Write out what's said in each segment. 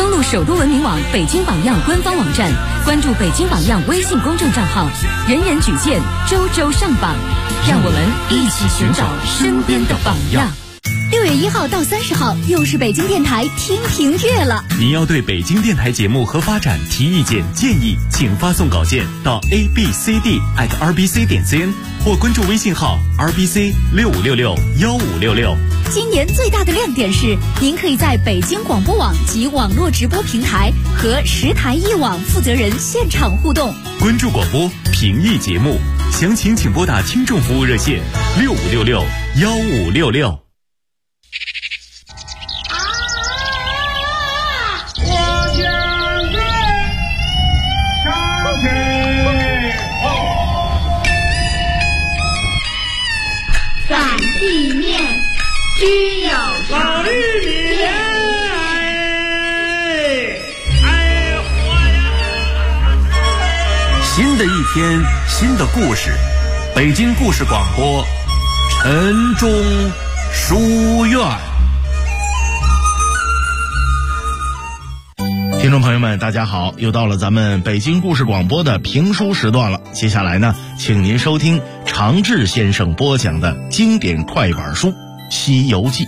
登录首都文明网北京榜样官方网站，关注北京榜样微信公众账号，人人举荐，周周上榜，让我们一起寻找身边的榜样。 6月1号到30号，又是北京电台听评月了。 您要对北京电台节目和发展提意见建议，请发送稿件到 abcd@rbc.cn 或关注微信号 rbc65661566。 今年最大的亮点是，您可以在北京广播网及网络直播平台和10台1网负责人现场互动。 关注广播，评议节目，详情请拨打听众服务热线65661566。 地面需要老玉米， 新的一天，新的故事，北京故事广播，晨钟书院。 听众朋友们大家好，又到了咱们北京故事广播的评书时段了。接下来呢，请您收听常志先生播讲的经典快板书《西游记》。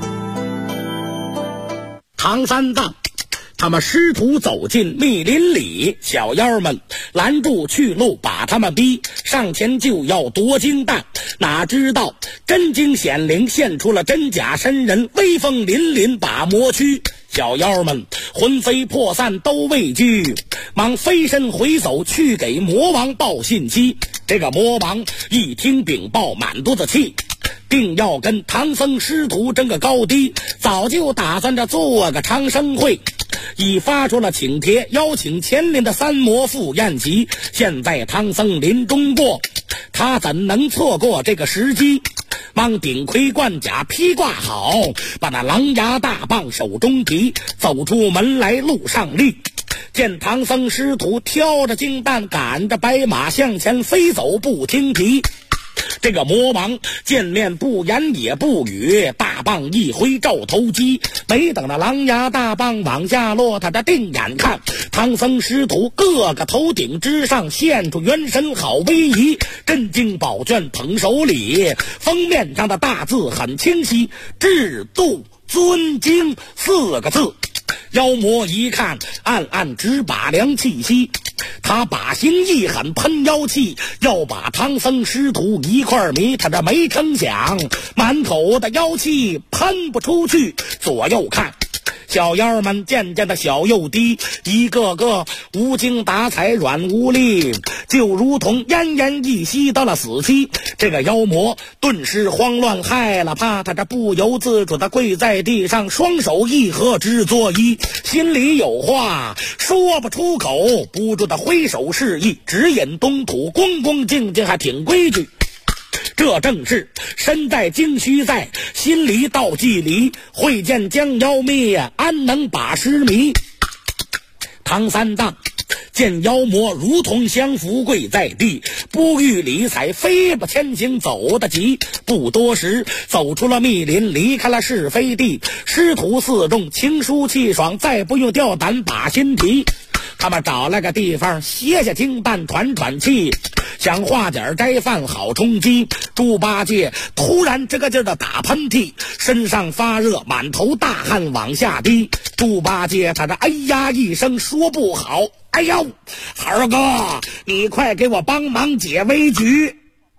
唐三藏他们师徒走进密林里，小妖们拦住去路，把他们逼上前就要夺金蛋，哪知道真经显灵，现出了真假真人，威风凛凛把魔驱。小妖们魂飞魄散都畏惧，忙飞身回走去给魔王报信息。这个魔王一听禀报，满肚子气，定要跟唐僧师徒争个高低，早就打算着做个长生会，已发出了请帖，邀请前临的三魔赴宴席。现在唐僧临终过，他怎能错过这个时机？忙顶盔贯甲披挂好，把那狼牙大棒手中提，走出门来路上立。见唐僧师徒挑着金蛋，赶着白马向前飞走，不听提。这个魔王见面不言也不语，大棒一挥照头击，没等那狼牙大棒往下落，他这定眼看唐僧师徒各个头顶之上现出元神好威仪，真经宝卷捧手里，封面上的大字很清晰，制度尊经4个字。妖魔一看，暗暗直把凉气息，他把心一狠，喷妖气，要把唐僧师徒一块迷。他这没成想，满口的妖气喷不出去，左右看，小妖们渐渐的小又低，一个个无精打采，软无力，就如同奄奄一息到了死期。这个妖魔顿时慌乱害了怕，他这不由自主的跪在地上，双手一合直作揖，心里有话说不出口，不住的挥手示意，指引东土，恭恭敬敬还挺规矩。这正是身在京须在，心里道距离，会见将妖灭，安能把尸迷。唐三藏见妖魔如同降服，跪在地，不予理睬，飞步前行走得急。不多时走出了密林，离开了是非地，师徒四众情舒气爽，再不用吊胆把心提。他们找了个地方歇下精蛋，喘喘气，想化点斋饭好充饥。猪八戒突然这个劲儿的打喷嚏，身上发热，满头大汗往下滴。猪八戒他这哎呀一声说不好，哎呦，二哥你快给我帮忙解危局。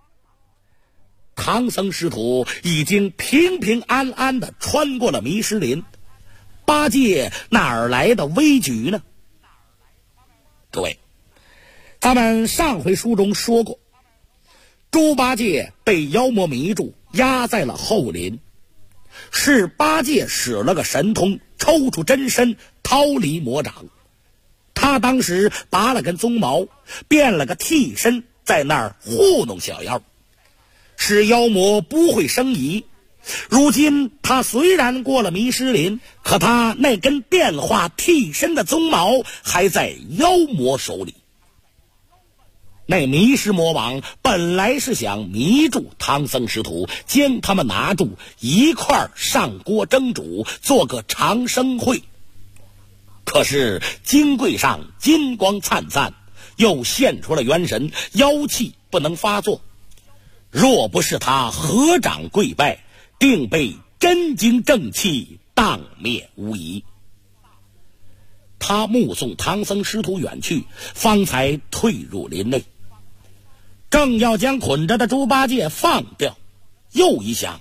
唐僧师徒已经平平安安的穿过了迷失林，八戒哪儿来的危局呢？各位，咱们上回书中说过，猪八戒被妖魔迷住，压在了后林，是八戒使了个神通，抽出真身逃离魔掌。他当时拔了根鬃毛，变了个替身，在那儿糊弄小妖，使妖魔不会生疑。如今他虽然过了迷失林，可他那根变化替身的鬃毛还在妖魔手里。那迷失魔王本来是想迷住唐僧师徒，将他们拿住，一块儿上锅蒸煮，做个长生会。 可是金柜上金光灿灿，又现出了元神，妖气不能发作。若不是他合掌跪拜，定被真经正气荡灭无疑。他目送唐僧师徒远去，方才退入林内，正要将捆着的猪八戒放掉，又一想，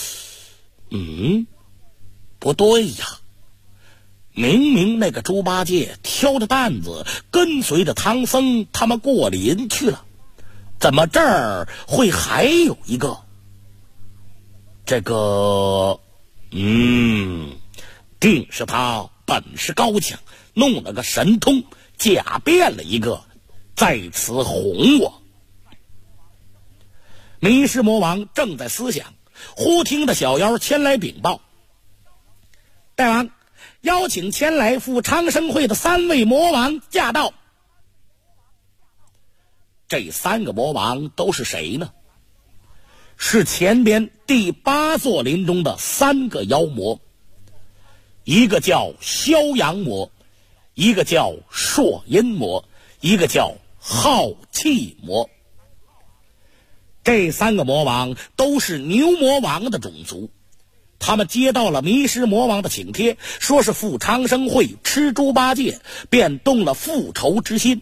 不对呀，明明那个猪八戒挑着担子跟随着唐僧他们过林去了，怎么这儿会还有一个？这个定是他本事高强，弄了个神通，假变了一个，在此哄我。弥师魔王正在思想，忽听得小妖前来禀报：大王，邀请前来赴长生会的3位魔王驾到。这3个魔王都是谁呢？是前边第8座林中的3个妖魔，一个叫萧阳魔，一个叫朔阴魔，一个叫浩气魔。这3个魔王都是牛魔王的种族，他们接到了弥师魔王的请帖，说是赴长生会吃猪八戒，便动了复仇之心。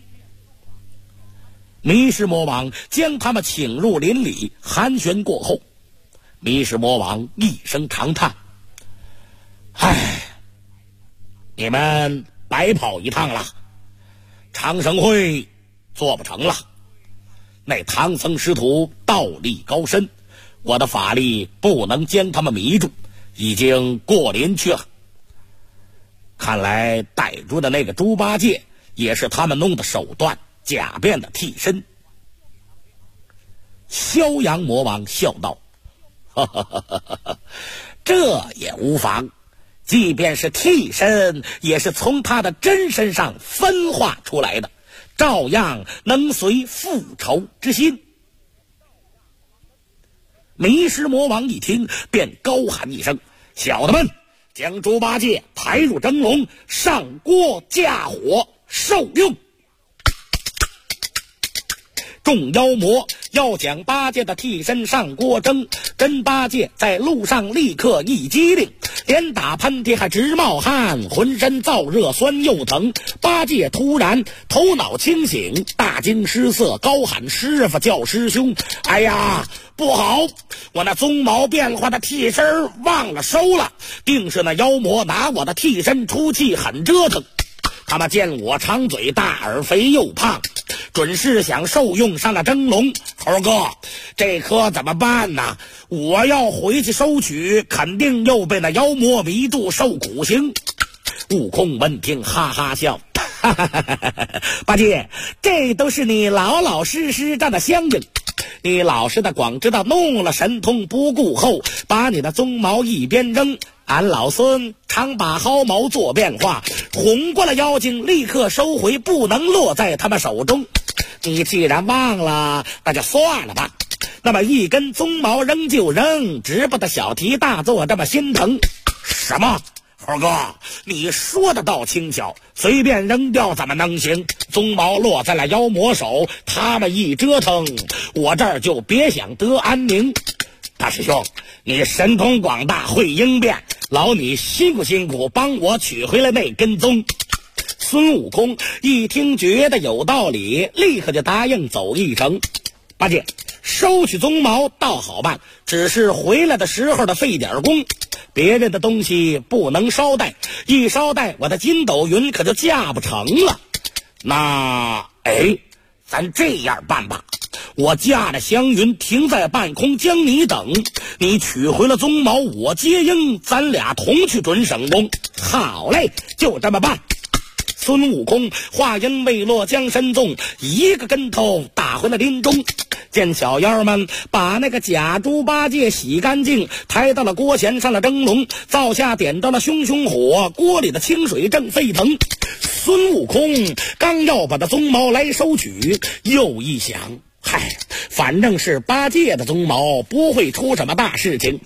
弥师魔王将他们请入林里，寒暄过后，弥师魔王一声长叹：你们白跑一趟了，长生会做不成了。那唐僧师徒道力高深，我的法力不能将他们迷住，已经过林去了。看来逮住的那个猪八戒也是他们弄的手段，假变的替身。萧阳魔王笑道：这也无妨，即便是替身，也是从他的真身上分化出来的，照样能随复仇之心。弥师魔王一听，便高喊一声：小的们，将猪八戒抬入蒸笼，上锅架火受用。众妖魔要将八戒的替身上锅蒸，真八戒在路上立刻一激灵，连打喷嚏还直冒汗，浑身燥热酸又疼。八戒突然头脑清醒，大惊失色，高喊师傅叫师兄。哎呀，不好，我那鬃毛变化的替身忘了收了，定是那妖魔拿我的替身出气，很折腾。他们见我长嘴大耳肥又胖，准是想受用上了蒸笼。猴哥，这可怎么办呢？我要回去收取，肯定又被那妖魔迷住受苦刑。悟空闻听哈哈笑，八戒，这都是你老老实实干的相应。你老实的光知道弄了神通不顾后，把你的鬃毛一边扔，俺老孙常把毫毛做变化，哄过了妖精，立刻收回，不能落在他们手中。你既然忘了，那就算了吧。那么一根鬃毛扔就扔，值不得小题大做这么心疼。什么？猴哥，你说的倒轻巧，随便扔掉怎么能行？鬃毛落在了妖魔手，他们一折腾，我这儿就别想得安宁。大师兄，你神通广大，会应变，劳你辛苦辛苦帮我取回了那根鬃。孙悟空一听觉得有道理，立刻就答应走一程。八戒，收取鬃毛倒好办，只是回来的时候的费点工，别人的东西不能捎带，一捎带我的筋斗云可就架不成了。那咱这样办吧，我驾着祥云停在半空将你等，你取回了鬃毛我接应，咱俩同去准省宫。好嘞，就这么办。孙悟空话音未落，将身纵，一个跟头打回了林中。见小妖们把那个假猪八戒洗干净，抬到了锅前，上了蒸笼，灶下点着了熊熊火，锅里的清水正沸腾。孙悟空刚要把那鬃毛来收取，又一想，反正是八戒的鬃毛，不会出什么大事情。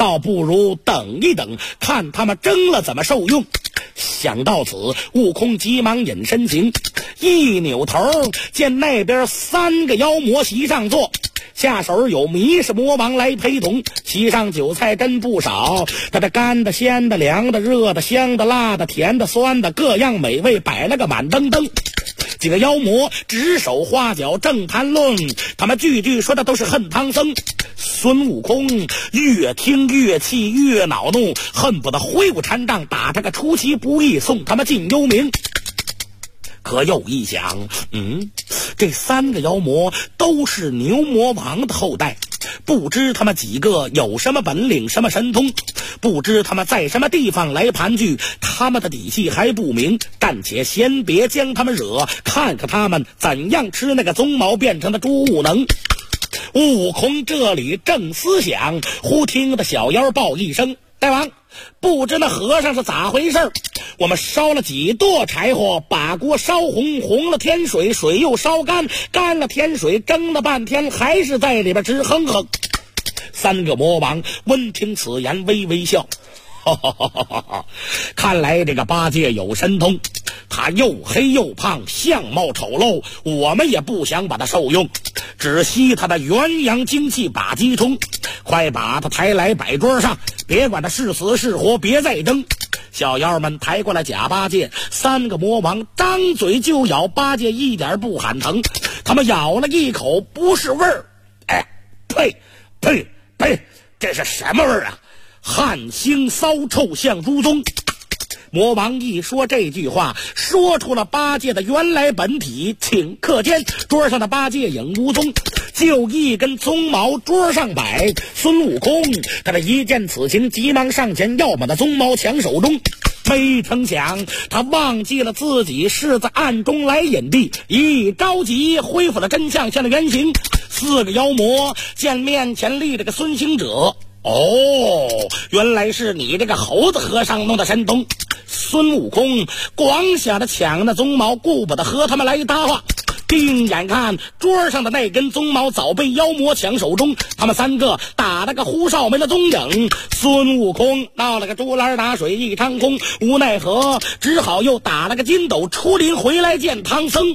倒不如等一等，看他们争了怎么受用。想到此，悟空急忙引身形，一扭头见那边3个妖魔席上坐，下手有迷氏魔王来陪同，席上酒菜真不少，他这干的、鲜的、凉的、热的、香的、辣的、甜的、酸的，各样美味摆了个满登登。几个妖魔指手画脚正谈论，他们句句说的都是恨唐僧。孙悟空越听越气越恼怒，恨不得挥舞禅杖打他个出其不意，送他们进幽冥。可又一想，这3个妖魔都是牛魔王的后代，不知他们几个有什么本领什么神通，不知他们在什么地方来盘踞，他们的底细还不明，暂且先别将他们惹，看看他们怎样吃那个鬃毛变成的猪悟能。悟空这里正思想，忽听得小妖报一声：大王，不知那和尚是咋回事？我们烧了几垛柴火，把锅烧红，红了添水，水又烧干，干了添水，蒸了半天，还是在里边直哼哼。3个魔王闻听此言，微微笑，看来这个八戒有神通，他又黑又胖，相貌丑陋，我们也不想把他受用，只吸他的元阳精气把鸡冲，快把他抬来摆桌上，别管他是死是活，别再争。小妖们抬过来假八戒，3个魔王张嘴就咬，八戒一点不喊疼，他们咬了一口，不是味儿，呸，这是什么味儿啊？汗腥骚臭像猪鬃。魔王一说这句话，说出了八戒的原来本体，顷刻间桌上的八戒影无踪，就一根鬃毛桌上摆。孙悟空他这一见此情，急忙上前要把那鬃毛抢手中，没成想他忘记了自己是在暗中来隐蔽，一着急恢复了真相现了原形。4个妖魔见面前立着个孙行者，原来是你这个猴子和尚弄的神通。孙悟空光想着抢那鬃毛，顾不得和他们来搭话，定眼看桌上的那根鬃毛早被妖魔抢手中，他们3个打了个呼哨没了踪影。孙悟空闹了个竹篮打水一场空，无奈何只好又打了个筋斗出林回来见唐僧。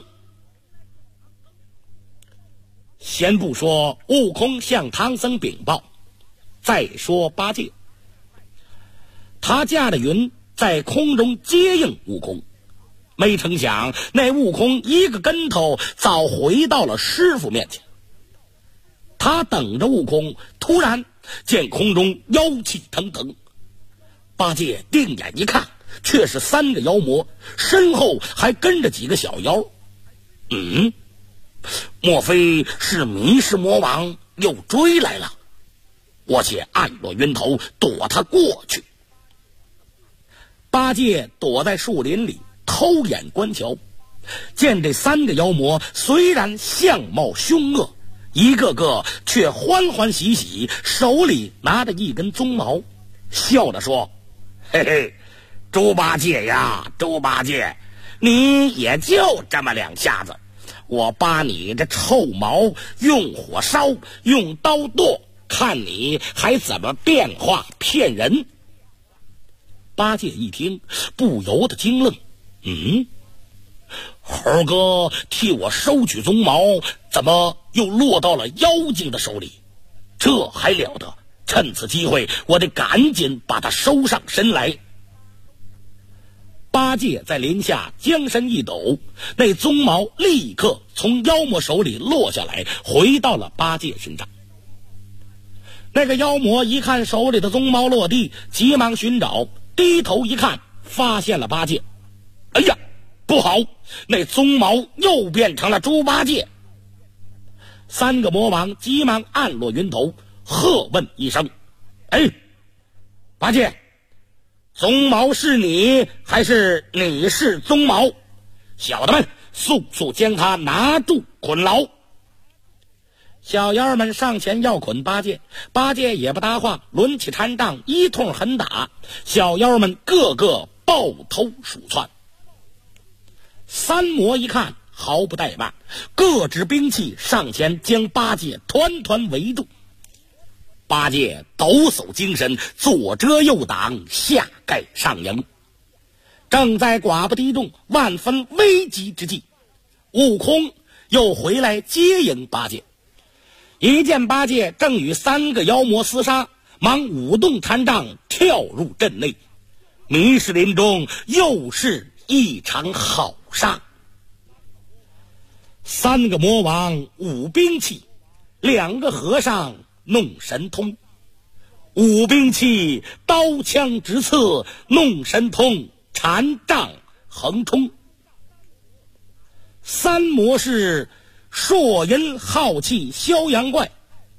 先不说悟空向唐僧禀报，再说八戒，他驾着云在空中接应悟空，没成想那悟空一个跟头早回到了师傅面前。他等着悟空，突然见空中妖气腾腾，八戒定眼一看，却是3个妖魔，身后还跟着几个小妖。莫非是迷氏魔王又追来了？我且暗落云头，躲他过去。八戒躲在树林里偷眼观瞧，见这3个妖魔虽然相貌凶恶，一个个却欢欢喜喜，手里拿着一根鬃毛，笑着说：嘿嘿，猪八戒呀，猪八戒，你也就这么2下子，我把你这臭毛用火烧，用刀剁，看你还怎么变化骗人。八戒一听不由得惊愣，猴哥替我收取鬃毛，怎么又落到了妖精的手里？这还了得，趁此机会我得赶紧把他收上身来。八戒在林下将身一抖，那鬃毛立刻从妖魔手里落下来，回到了八戒身上。那个妖魔一看手里的鬃毛落地，急忙寻找，低头一看，发现了八戒。哎呀，不好，那鬃毛又变成了猪八戒。3个魔王急忙暗落云头，喝问一声：八戒，鬃毛是你，还是你是鬃毛？小的们，速速将他拿住捆牢。小妖们上前要捆八戒，八戒也不搭话，抡起禅杖一通狠打，小妖们个个抱头鼠窜。3魔一看毫不怠慢，各执兵器上前将八戒团团围住。 八戒抖擞精神，左遮右挡，下盖上迎。正在寡不敌众、万分危急之际，悟空又回来接应八戒。一见八戒正与3个妖魔厮杀，忙舞动禅杖跳入阵内。迷失林中又是一场好杀。3个魔王舞兵器，2个和尚弄神通。舞兵器刀枪直刺，弄神通禅杖横冲。3魔是朔银浩气逍阳怪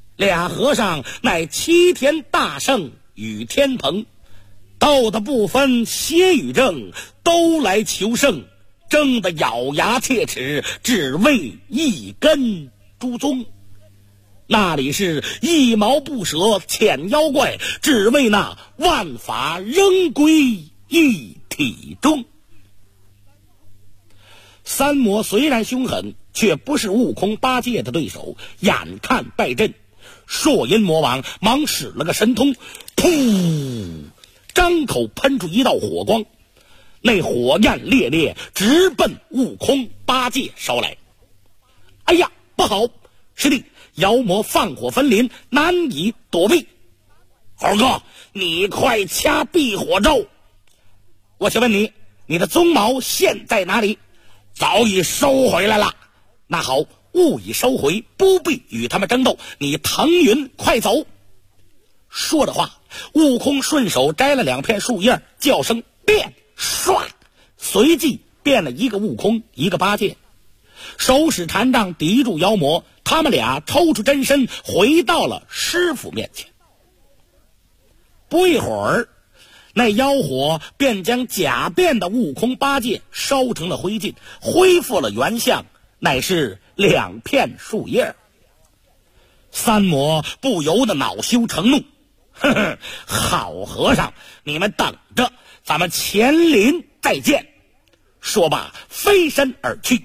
，2和尚乃齐天大圣与天蓬，斗得不分邪与正，都来求胜，争得咬牙切齿，只为一根朱宗。那里是一毛不舍遣妖怪，只为那万法仍归一体中。3魔虽然凶狠，却不是悟空八戒的对手，眼看败阵，朔银魔王忙使了个神通，噗，张口喷出一道火光，那火焰烈烈，直奔悟空八戒烧来。哎呀，不好！师弟，妖魔放火焚林，难以躲避。猴哥，你快掐避火咒！我请问你，你的鬃毛现在哪里？早已收回来了。那好，勿以收回，不必与他们争斗。你腾云快走！说着话，悟空顺手摘了2片树叶，叫声变，唰，随即变了一个悟空，一个八戒，手使禅杖抵住妖魔。他们俩抽出真身，回到了师傅面前。不一会儿，那妖火便将假变的悟空八戒烧成了灰烬，恢复了原相，乃是2片树叶。3魔不由得恼羞成怒，呵呵，好和尚，你们等着，咱们前林再见。说罢飞身而去。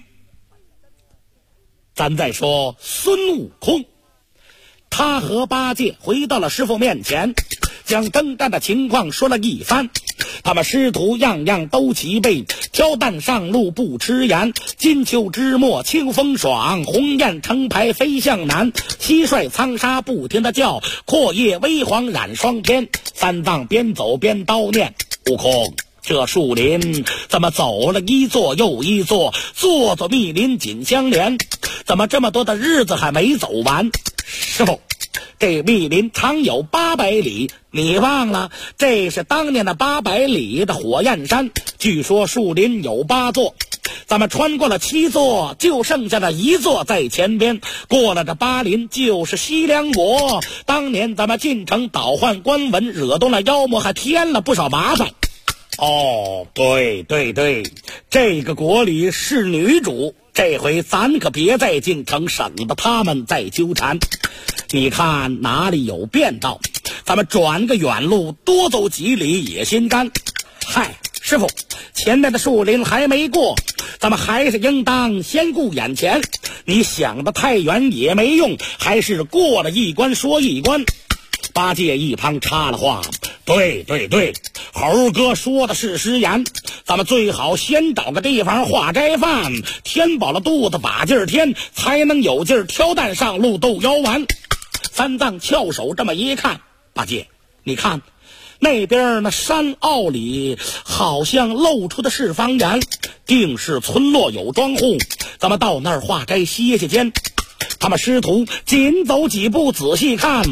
咱再说孙悟空，他和八戒回到了师傅面前，将征战的情况说了一番。他们师徒样样都齐备，挑担上路不吃盐，金秋之末清风爽，鸿雁成排飞向南，蟋蟀苍沙不停地叫，阔叶微黄染霜天。3藏边走边叨念，悟空，这树林怎么走了一座又一座，座座密林紧相连，怎么这么多的日子还没走完？师傅，这密林长有800里，你忘了？这是当年的800里的火焰山，据说树林有8座，咱们穿过了7座，就剩下了1座在前边。过了这8林就是西凉国，当年咱们进城倒换官文，惹动了妖魔，还添了不少麻烦。哦，对，这个国里是女主，这回咱可别再进城，省得他们再纠缠。你看哪里有便道，咱们转个远路，多走几里也心甘。嗨，师傅，前面的树林还没过，咱们还是应当先顾眼前。你想得太远也没用，还是过了一关说一关。八戒一旁插了话，对，猴哥说的是实言，咱们最好先找个地方化斋饭，填饱了肚子把劲儿添，才能有劲儿挑担上路斗妖丸。3藏翘首这么一看，八戒，你看那边那山坳里好像露出的是方言，定是村落有庄户，咱们到那儿化斋歇歇间。他们师徒紧走几步仔细看，